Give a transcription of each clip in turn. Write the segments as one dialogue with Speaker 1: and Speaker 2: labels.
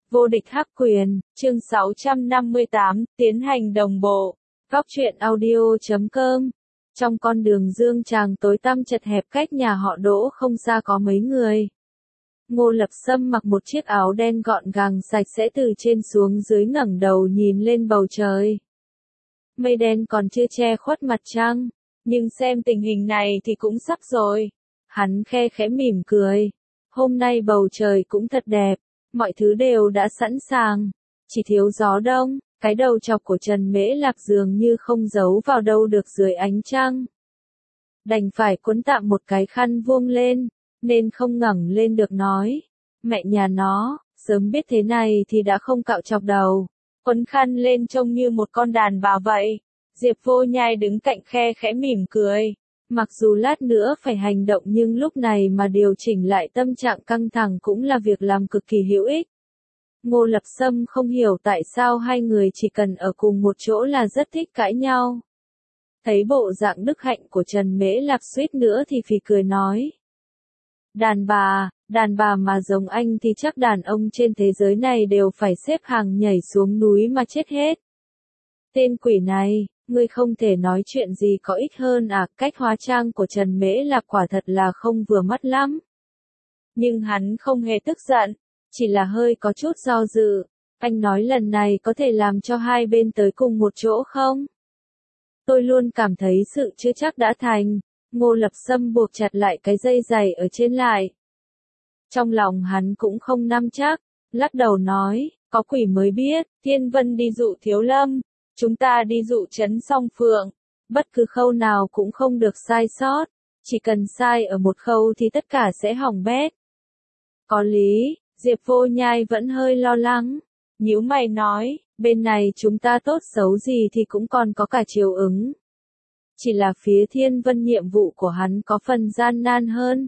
Speaker 1: Vô địch hắc quyền, chương 658, tiến hành đồng bộ. Góc truyện audio.com. Trong con đường dương tràng tối tăm chật hẹp cách nhà họ Đỗ không xa có mấy người. Ngô Lập Sâm mặc một chiếc áo đen gọn gàng sạch sẽ từ trên xuống dưới ngẩng đầu nhìn lên bầu trời. Mây đen còn chưa che khuất mặt trăng, nhưng xem tình hình này thì cũng sắp rồi. Hắn khe khẽ mỉm cười. Hôm nay bầu trời cũng thật đẹp. Mọi thứ đều đã sẵn sàng, chỉ thiếu gió đông. Cái đầu chọc của Trần Mễ Lạc dường như không giấu vào đâu được dưới ánh trăng. Đành phải cuốn tạm một cái khăn vuông lên, nên không ngẩng lên được nói. Mẹ nhà nó, sớm biết thế này thì đã không cạo chọc đầu. Quấn khăn lên trông như một con đàn bà vậy. Diệp Vô Nhai đứng cạnh khe khẽ mỉm cười. Mặc dù lát nữa phải hành động nhưng lúc này mà điều chỉnh lại tâm trạng căng thẳng cũng là việc làm cực kỳ hữu ích. Ngô Lập Sâm không hiểu tại sao hai người chỉ cần ở cùng một chỗ là rất thích cãi nhau. Thấy bộ dạng đức hạnh của Trần Mễ Lạc suýt nữa thì phì cười nói. Đàn bà mà giống anh thì chắc đàn ông trên thế giới này đều phải xếp hàng nhảy xuống núi mà chết hết. Tên quỷ này, ngươi không thể nói chuyện gì có ích hơn à? Cách hóa trang của Trần Mễ Lạc quả thật là không vừa mắt lắm. Nhưng hắn không hề tức giận, chỉ là hơi có chút do dự. Anh nói lần này có thể làm cho hai bên tới cùng một chỗ không? Tôi luôn cảm thấy sự chưa chắc đã thành. Ngô Lập Sâm buộc chặt lại cái dây giày ở trên lại. Trong lòng hắn cũng không nắm chắc, lắc đầu nói, có quỷ mới biết. Thiên Vân đi dụ Thiếu Lâm, chúng ta đi dụ Trấn Song Phượng. Bất cứ khâu nào cũng không được sai sót, chỉ cần sai ở một khâu thì tất cả sẽ hỏng bét. Có lý. Diệp Vô Nhai vẫn hơi lo lắng, nhíu mày nói, bên này chúng ta tốt xấu gì thì cũng còn có cả chiều ứng. Chỉ là phía Thiên Vân nhiệm vụ của hắn có phần gian nan hơn.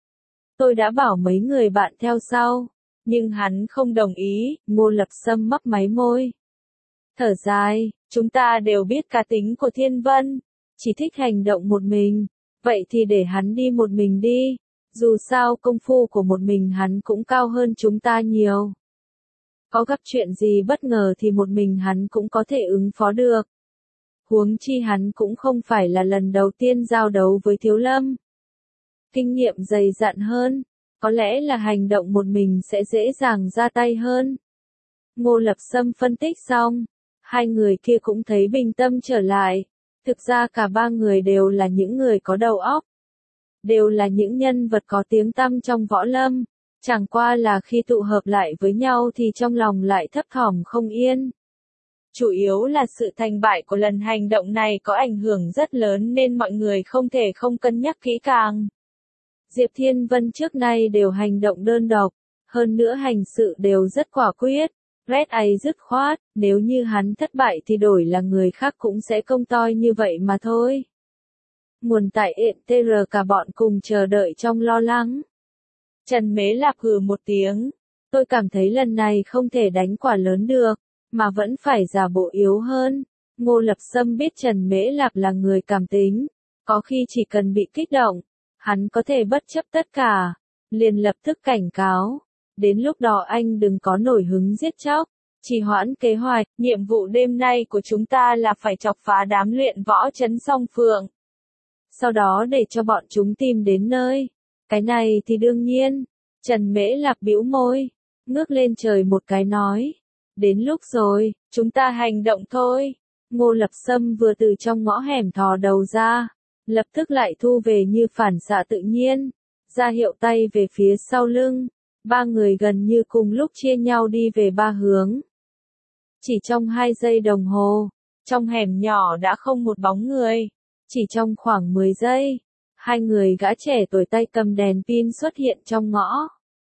Speaker 1: Tôi đã bảo mấy người bạn theo sau, nhưng hắn không đồng ý. Ngô Lập Sâm mấp máy môi. Thở dài, chúng ta đều biết cá tính của Thiên Vân, chỉ thích hành động một mình, vậy thì để hắn đi một mình đi. Dù sao công phu của một mình hắn cũng cao hơn chúng ta nhiều. Có gặp chuyện gì bất ngờ thì một mình hắn cũng có thể ứng phó được. Huống chi hắn cũng không phải là lần đầu tiên giao đấu với Thiếu Lâm. Kinh nghiệm dày dặn hơn, có lẽ là hành động một mình sẽ dễ dàng ra tay hơn. Ngô Lập Sâm phân tích xong, hai người kia cũng thấy bình tâm trở lại. Thực ra cả ba người đều là những người có đầu óc. Đều là những nhân vật có tiếng tăm trong võ lâm, chẳng qua là khi tụ hợp lại với nhau thì trong lòng lại thấp thỏm không yên. Chủ yếu là sự thành bại của lần hành động này có ảnh hưởng rất lớn nên mọi người không thể không cân nhắc kỹ càng. Diệp Thiên Vân trước nay đều hành động đơn độc, hơn nữa hành sự đều rất quả quyết, Red ấy dứt khoát, nếu như hắn thất bại thì đổi là người khác cũng sẽ công toi như vậy mà thôi. Nguồn tại ETR cả bọn cùng chờ đợi trong lo lắng. Trần Mễ Lạc hừ một tiếng. Tôi cảm thấy lần này không thể đánh quả lớn được, mà vẫn phải giả bộ yếu hơn. Ngô Lập Sâm biết Trần Mễ Lạc là người cảm tính. Có khi chỉ cần bị kích động, hắn có thể bất chấp tất cả. Liền lập tức cảnh cáo. Đến lúc đó anh đừng có nổi hứng giết chóc. Trì hoãn kế hoạch. Nhiệm vụ đêm nay của chúng ta là phải chọc phá đám luyện võ Trấn Song Phượng. Sau đó để cho bọn chúng tìm đến nơi. Cái này thì đương nhiên. Trần Mễ Lạc bĩu môi, ngước lên trời một cái nói. Đến lúc rồi, chúng ta hành động thôi. Ngô Lập Sâm vừa từ trong ngõ hẻm thò đầu ra, lập tức lại thu về như phản xạ tự nhiên, ra hiệu tay về phía sau lưng. Ba người gần như cùng lúc chia nhau đi về ba hướng. Chỉ trong 2 giây đồng hồ, trong hẻm nhỏ đã không một bóng người. Chỉ trong khoảng 10 giây, hai người gã trẻ tuổi tay cầm đèn pin xuất hiện trong ngõ.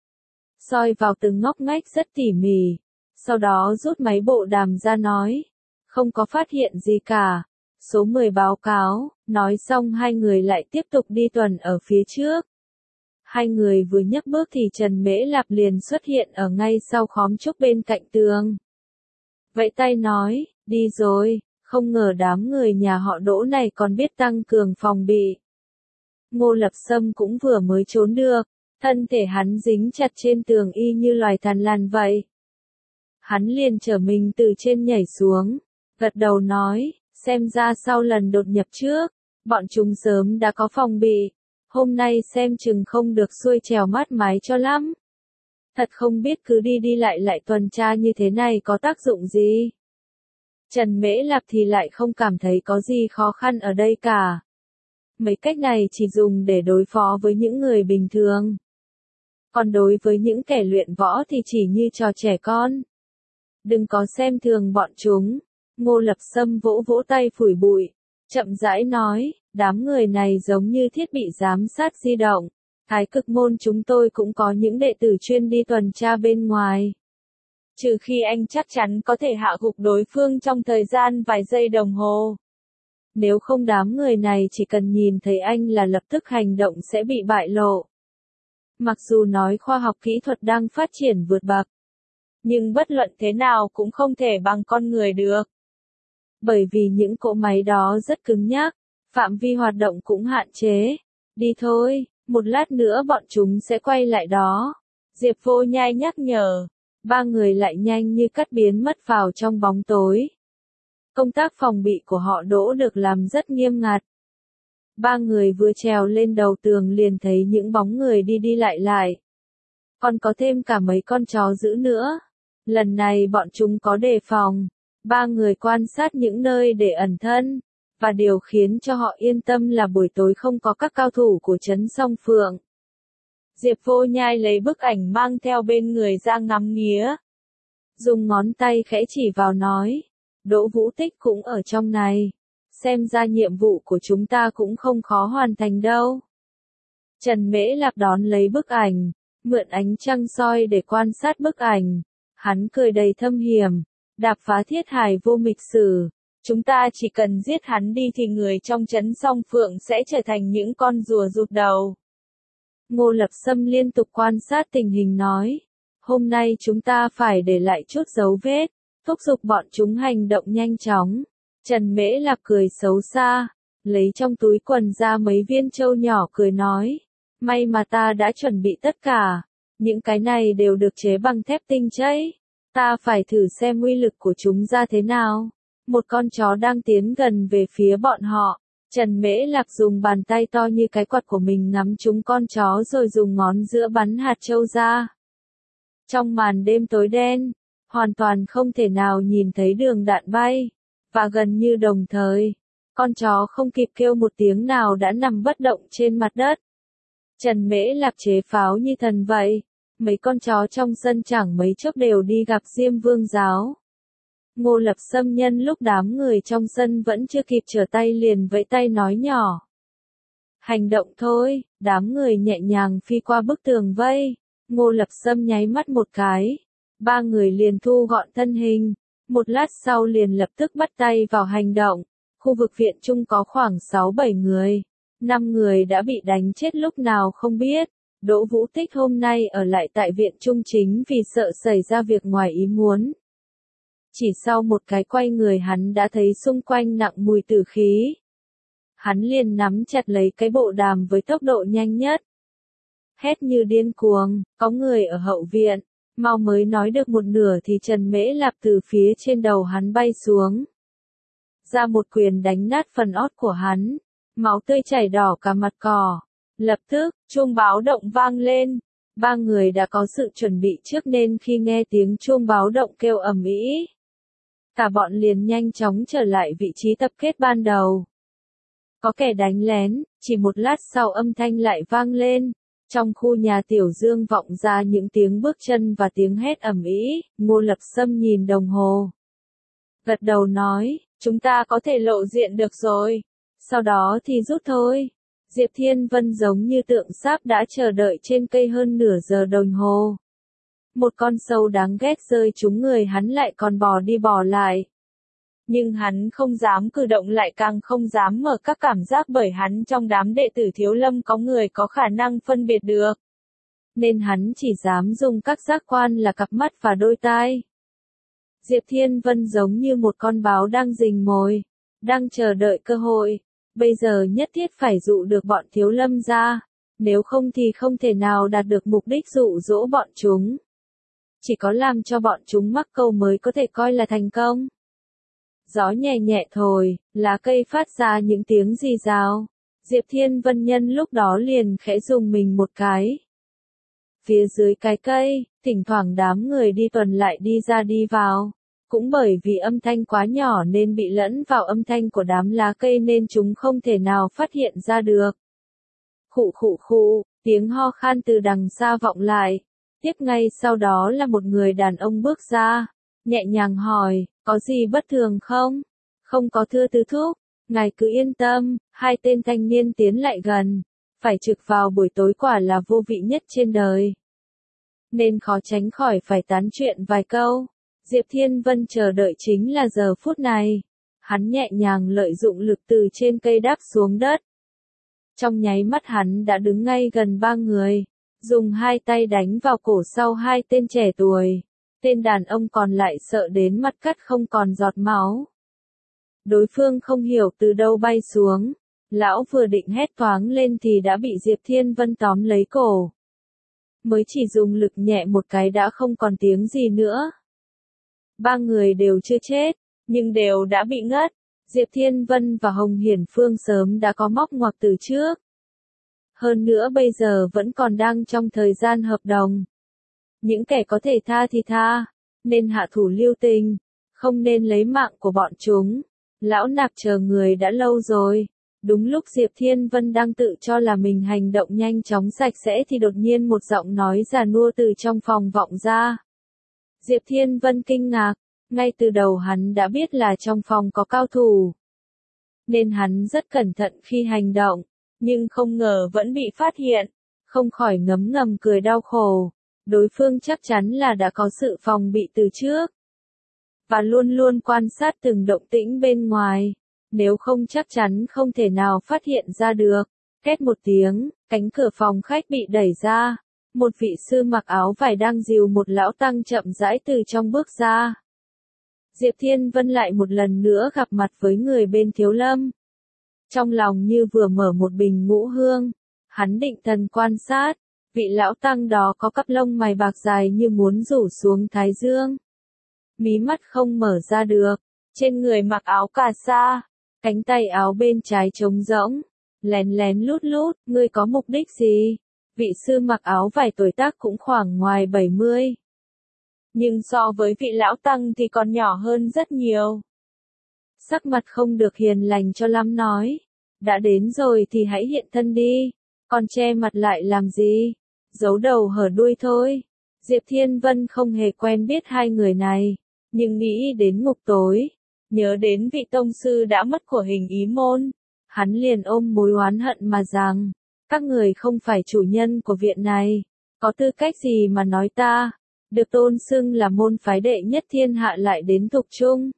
Speaker 1: Soi vào từng ngóc ngách rất tỉ mỉ, sau đó rút máy bộ đàm ra nói. Không có phát hiện gì cả. Số 10 báo cáo, nói xong hai người lại tiếp tục đi tuần ở phía trước. Hai người vừa nhấc bước thì Trần Mễ Lạc liền xuất hiện ở ngay sau khóm trúc bên cạnh tường. Vẫy tay nói, đi rồi. Không ngờ đám người nhà họ Đỗ này còn biết tăng cường phòng bị. Ngô Lập Sâm cũng vừa mới trốn được, thân thể hắn dính chặt trên tường y như loài thằn lằn vậy. Hắn liền trở mình từ trên nhảy xuống, gật đầu nói, xem ra sau lần đột nhập trước, bọn chúng sớm đã có phòng bị, hôm nay xem chừng không được xuôi trèo mát mái cho lắm. Thật không biết cứ đi đi lại tuần tra như thế này có tác dụng gì. Trần Mễ Lạp thì lại không cảm thấy có gì khó khăn ở đây cả. Mấy cách này chỉ dùng để đối phó với những người bình thường. Còn đối với những kẻ luyện võ thì chỉ như trò trẻ con. Đừng có xem thường bọn chúng. Ngô Lập Sâm vỗ vỗ tay phủi bụi, chậm rãi nói, đám người này giống như thiết bị giám sát di động. Thái Cực môn chúng tôi cũng có những đệ tử chuyên đi tuần tra bên ngoài. Trừ khi anh chắc chắn có thể hạ gục đối phương trong thời gian vài giây đồng hồ. Nếu không đám người này chỉ cần nhìn thấy anh là lập tức hành động sẽ bị bại lộ. Mặc dù nói khoa học kỹ thuật đang phát triển vượt bậc, nhưng bất luận thế nào cũng không thể bằng con người được. Bởi vì những cỗ máy đó rất cứng nhắc, phạm vi hoạt động cũng hạn chế. Đi thôi, một lát nữa bọn chúng sẽ quay lại đó. Diệp Vô Nhai nhắc nhở. Ba người lại nhanh như cắt biến mất vào trong bóng tối. Công tác phòng bị của họ Đỗ được làm rất nghiêm ngặt. Ba người vừa trèo lên đầu tường liền thấy những bóng người đi đi lại. Còn có thêm cả mấy con chó dữ nữa. Lần này bọn chúng có đề phòng. Ba người quan sát những nơi để ẩn thân. Và điều khiến cho họ yên tâm là buổi tối không có các cao thủ của trấn Song Phượng. Diệp Vô Nhai lấy bức ảnh mang theo bên người ra ngắm nghía. Dùng ngón tay khẽ chỉ vào nói. Đỗ Vũ Tích cũng ở trong này. Xem ra nhiệm vụ của chúng ta cũng không khó hoàn thành đâu. Trần Mễ Lạp đón lấy bức ảnh, mượn ánh trăng soi để quan sát bức ảnh. Hắn cười đầy thâm hiểm. Đạp phá thiết hài vô mịch sử. Chúng ta chỉ cần giết hắn đi thì người trong trấn Song Phượng sẽ trở thành những con rùa rụt đầu. Ngô Lập Sâm liên tục quan sát tình hình nói. Hôm nay chúng ta phải để lại chút dấu vết, thúc giục bọn chúng hành động nhanh chóng. Trần Mễ Lạp cười xấu xa, lấy trong túi quần ra mấy viên châu nhỏ cười nói. May mà ta đã chuẩn bị tất cả, những cái này đều được chế bằng thép tinh chảy. Ta phải thử xem uy lực của chúng ra thế nào. Một con chó đang tiến gần về phía bọn họ. Trần Mễ Lạc dùng bàn tay to như cái quạt của mình ngắm trúng con chó rồi dùng ngón giữa bắn hạt châu ra. Trong màn đêm tối đen, hoàn toàn không thể nào nhìn thấy đường đạn bay. Và gần như đồng thời, con chó không kịp kêu một tiếng nào đã nằm bất động trên mặt đất. Trần Mễ Lạc chế pháo như thần vậy. Mấy con chó trong sân chẳng mấy chốc đều đi gặp Diêm Vương giáo. Ngô Lập Sâm nhân lúc đám người trong sân vẫn chưa kịp trở tay liền vẫy tay nói nhỏ. Hành động thôi, đám người nhẹ nhàng phi qua bức tường vây. Ngô Lập Sâm nháy mắt một cái. Ba người liền thu gọn thân hình. Một lát sau liền lập tức bắt tay vào hành động. Khu vực viện trung có khoảng 6-7 người. 5 người đã bị đánh chết lúc nào không biết. Đỗ Vũ Tích hôm nay ở lại tại viện trung chính vì sợ xảy ra việc ngoài ý muốn. Chỉ sau một cái quay người hắn đã thấy xung quanh nặng mùi tử khí. Hắn liền nắm chặt lấy cái bộ đàm với tốc độ nhanh nhất. Hét như điên cuồng, có người ở hậu viện, mau mới nói được một nửa thì Trần Mễ Lạp từ phía trên đầu hắn bay xuống. Ra một quyền đánh nát phần ót của hắn, máu tươi chảy đỏ cả mặt cỏ. Lập tức, chuông báo động vang lên. Ba người đã có sự chuẩn bị trước nên khi nghe tiếng chuông báo động kêu ầm ĩ, cả bọn liền nhanh chóng trở lại vị trí tập kết ban đầu. Có kẻ đánh lén, chỉ một lát sau âm thanh lại vang lên. Trong khu nhà Tiểu Dương vọng ra những tiếng bước chân và tiếng hét ầm ĩ. Ngô Lập Sâm nhìn đồng hồ, gật đầu nói, chúng ta có thể lộ diện được rồi. Sau đó thì rút thôi. Diệp Thiên Vân giống như tượng sáp đã chờ đợi trên cây hơn nửa giờ đồng hồ. Một con sâu đáng ghét rơi trúng người hắn lại còn bò đi bò lại. Nhưng hắn không dám cử động lại càng không dám mở các cảm giác bởi hắn trong đám đệ tử Thiếu Lâm có người có khả năng phân biệt được. Nên hắn chỉ dám dùng các giác quan là cặp mắt và đôi tai. Diệp Thiên Vân giống như một con báo đang rình mồi, đang chờ đợi cơ hội. Bây giờ nhất thiết phải dụ được bọn Thiếu Lâm ra, nếu không thì không thể nào đạt được mục đích dụ dỗ bọn chúng. chỉ có làm cho bọn chúng mắc câu mới có thể coi là thành công. Gió nhẹ nhẹ thổi, lá cây phát ra những tiếng rì rào. Diệp Thiên Vân nhân lúc đó liền khẽ rùng mình một cái. Phía dưới cái cây, thỉnh thoảng đám người đi tuần lại đi ra đi vào. Cũng bởi vì âm thanh quá nhỏ nên bị lẫn vào âm thanh của đám lá cây nên chúng không thể nào phát hiện ra được. Khụ khụ khụ, tiếng ho khan từ đằng xa vọng lại. Tiếp ngay sau đó là một người đàn ông bước ra, nhẹ nhàng hỏi, có gì bất thường không? Không có thưa tứ thúc, ngài cứ yên tâm, hai tên thanh niên tiến lại gần. Phải trực vào buổi tối quả là vô vị nhất trên đời. Nên khó tránh khỏi phải tán chuyện vài câu. Diệp Thiên Vân chờ đợi chính là giờ phút này. Hắn nhẹ nhàng lợi dụng lực từ trên cây đáp xuống đất. Trong nháy mắt hắn đã đứng ngay gần ba người. Dùng hai tay đánh vào cổ sau hai tên trẻ tuổi. Tên đàn ông còn lại sợ đến mặt cắt không còn giọt máu. Đối phương không hiểu từ đâu bay xuống. Lão vừa định hét toáng lên thì đã bị Diệp Thiên Vân tóm lấy cổ. Mới chỉ dùng lực nhẹ một cái đã không còn tiếng gì nữa. Ba người đều chưa chết, nhưng đều đã bị ngất. Diệp Thiên Vân và Hồng Hiển Phương sớm đã có móc ngoặc từ trước. Hơn nữa bây giờ vẫn còn đang trong thời gian hợp đồng. Những kẻ có thể tha thì tha, nên hạ thủ lưu tình, không nên lấy mạng của bọn chúng. Lão Nạp chờ người đã lâu rồi. Đúng lúc Diệp Thiên Vân đang tự cho là mình hành động nhanh chóng sạch sẽ thì đột nhiên một giọng nói già nua từ trong phòng vọng ra. Diệp Thiên Vân kinh ngạc, ngay từ đầu hắn đã biết là trong phòng có cao thủ. Nên hắn rất cẩn thận khi hành động, nhưng không ngờ vẫn bị phát hiện, không khỏi ngấm ngầm cười đau khổ. Đối phương chắc chắn là đã có sự phòng bị từ trước. Và luôn luôn quan sát từng động tĩnh bên ngoài. Nếu không chắc chắn không thể nào phát hiện ra được. Két một tiếng, cánh cửa phòng khách bị đẩy ra. Một vị sư mặc áo vải đang dìu một lão tăng chậm rãi từ trong bước ra. Diệp Thiên Vân lại một lần nữa gặp mặt với người bên Thiếu Lâm. Trong lòng như vừa mở một bình ngũ hương. Hắn định thần quan sát. Vị lão tăng đó có cặp lông mày bạc dài như muốn rủ xuống thái dương. Mí mắt không mở ra được. Trên người mặc áo cà sa. Cánh tay áo bên trái trống rỗng, lén lén lút lút, ngươi có mục đích gì? Vị sư mặc áo vải tuổi tác cũng khoảng ngoài 70. Nhưng so với vị lão tăng thì còn nhỏ hơn rất nhiều. Sắc mặt không được hiền lành cho lắm nói. Đã đến rồi thì hãy hiện thân đi, còn che mặt lại làm gì? Giấu đầu hở đuôi thôi. Diệp Thiên Vân không hề quen biết hai người này, nhưng nghĩ đến ngục tối. Nhớ đến vị tông sư đã mất của Hình Ý Môn, hắn liền ôm mối oán hận mà rằng, các người không phải chủ nhân của viện này, có tư cách gì mà nói ta, được tôn xưng là môn phái đệ nhất thiên hạ lại đến Thục Trung.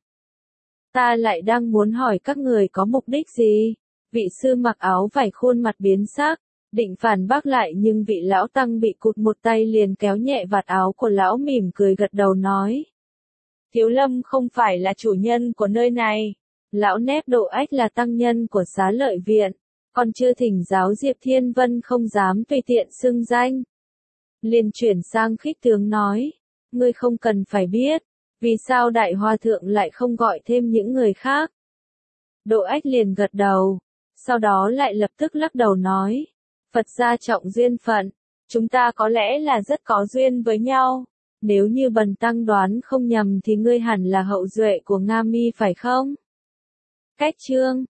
Speaker 1: Ta lại đang muốn hỏi các người có mục đích gì? Vị sư mặc áo vải khuôn mặt biến sắc, định phản bác lại nhưng vị lão tăng bị cụt một tay liền kéo nhẹ vạt áo của lão mỉm cười gật đầu nói. Thiếu Lâm không phải là chủ nhân của nơi này. Lão Nép Độ Ách là tăng nhân của Xá Lợi Viện. Còn chưa thỉnh giáo Diệp Thiên Vân không dám tùy tiện xưng danh. Liền chuyển sang khích tướng nói. Ngươi không cần phải biết. Vì sao Đại Hòa Thượng lại không gọi thêm những người khác? Độ Ách liền gật đầu. Sau đó lại lập tức lắc đầu nói. Phật gia trọng duyên phận. Chúng ta có lẽ là rất có duyên với nhau. Nếu như bần tăng đoán không nhầm thì ngươi hẳn là hậu duệ của Nga Mi phải không? Cách chương